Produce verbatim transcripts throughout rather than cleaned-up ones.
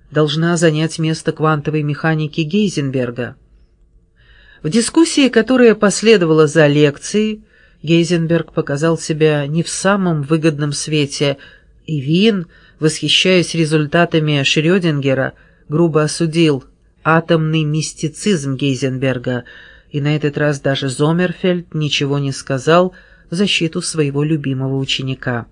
должна занять место квантовой механики Гейзенберга. В дискуссии, которая последовала за лекцией, Гейзенберг показал себя не в самом выгодном свете, и Вин, восхищаясь результатами Шрёдингера, грубо осудил атомный мистицизм Гейзенберга, и на этот раз даже Зоммерфельд ничего не сказал в защиту своего любимого ученика.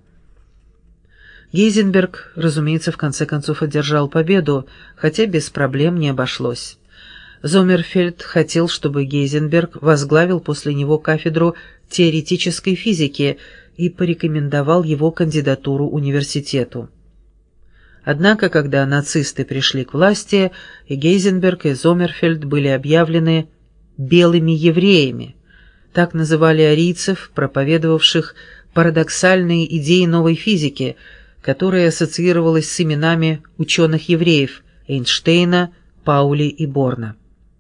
Гейзенберг, разумеется, в конце концов одержал победу, хотя без проблем не обошлось. Зоммерфельд хотел, чтобы Гейзенберг возглавил после него кафедру теоретической физики и порекомендовал его кандидатуру университету. Однако, когда нацисты пришли к власти, и Гейзенберг, и Зоммерфельд были объявлены «белыми евреями», так называли арийцев, проповедовавших парадоксальные идеи новой физики, которая ассоциировалась с именами ученых-евреев Эйнштейна, Паули и Борна.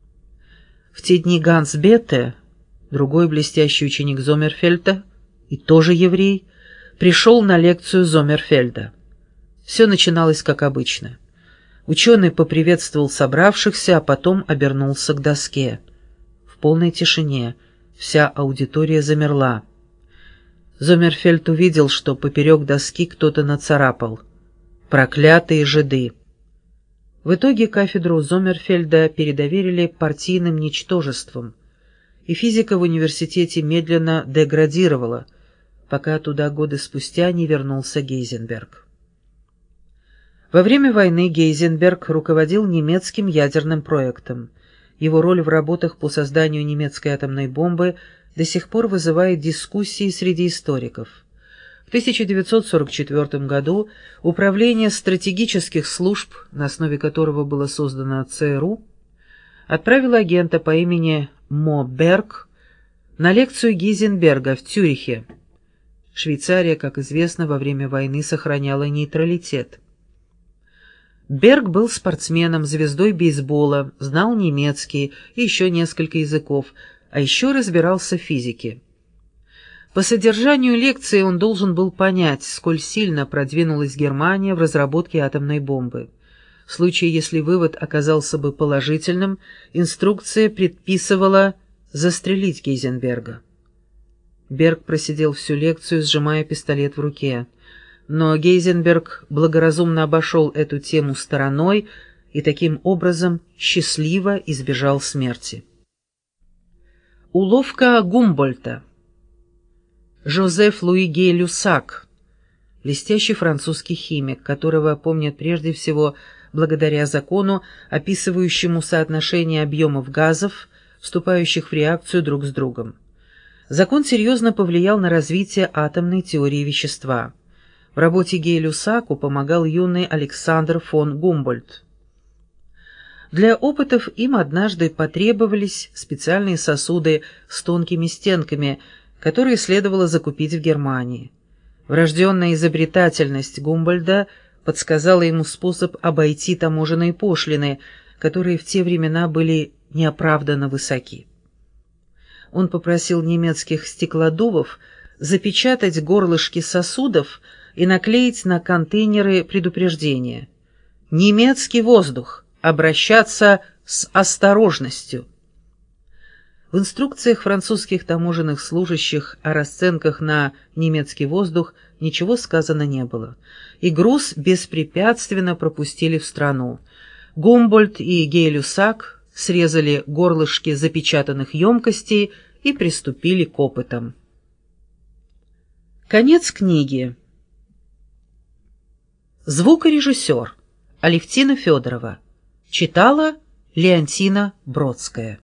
В те дни Ганс Бетте, другой блестящий ученик Зоммерфельда, и тоже еврей, пришел на лекцию Зоммерфельда. Все начиналось как обычно. Ученый поприветствовал собравшихся, а потом обернулся к доске. В полной тишине вся аудитория замерла. Зоммерфельд увидел, что поперек доски кто-то нацарапал «Проклятые жиды». В итоге кафедру Зоммерфельда передоверили партийным ничтожествам, и физика в университете медленно деградировала, пока туда годы спустя не вернулся Гейзенберг. Во время войны Гейзенберг руководил немецким ядерным проектом. Его роль в работах по созданию немецкой атомной бомбы до сих пор вызывает дискуссии среди историков. В тысяча девятьсот сорок четвёртом году Управление стратегических служб, на основе которого было создано ЦРУ, отправило агента по имени Мо Берг на лекцию Гейзенберга в Цюрихе. Швейцария, как известно, во время войны сохраняла нейтралитет. Берг был спортсменом, звездой бейсбола, знал немецкий и еще несколько языков, а еще разбирался в физике. По содержанию лекции он должен был понять, сколь сильно продвинулась Германия в разработке атомной бомбы. В случае, если вывод оказался бы положительным, инструкция предписывала застрелить Гейзенберга. Берг просидел всю лекцию, сжимая пистолет в руке. Но Гейзенберг благоразумно обошел эту тему стороной и таким образом счастливо избежал смерти. Уловка Гумбольдта. Жозеф Луи Гей-Люсак, блестящий французский химик, которого помнят прежде всего благодаря закону, описывающему соотношение объемов газов, вступающих в реакцию друг с другом. Закон серьезно повлиял на развитие атомной теории вещества. В работе Гей-Люсаку помогал юный Александр фон Гумбольдт. Для опытов им однажды потребовались специальные сосуды с тонкими стенками, которые следовало закупить в Германии. Врожденная изобретательность Гумбольдта подсказала ему способ обойти таможенные пошлины, которые в те времена были неоправданно высоки. Он попросил немецких стеклодувов запечатать горлышки сосудов и наклеить на контейнеры предупреждение: «Немецкий воздух! Обращаться с осторожностью!» В инструкциях французских таможенных служащих о расценках на немецкий воздух ничего сказано не было, и груз беспрепятственно пропустили в страну. Гумбольдт и Гей-Люсак срезали горлышки запечатанных емкостей и приступили к опытам. Конец книги. Звукорежиссер Алевтина Федорова. Читала Леонтина Бродская.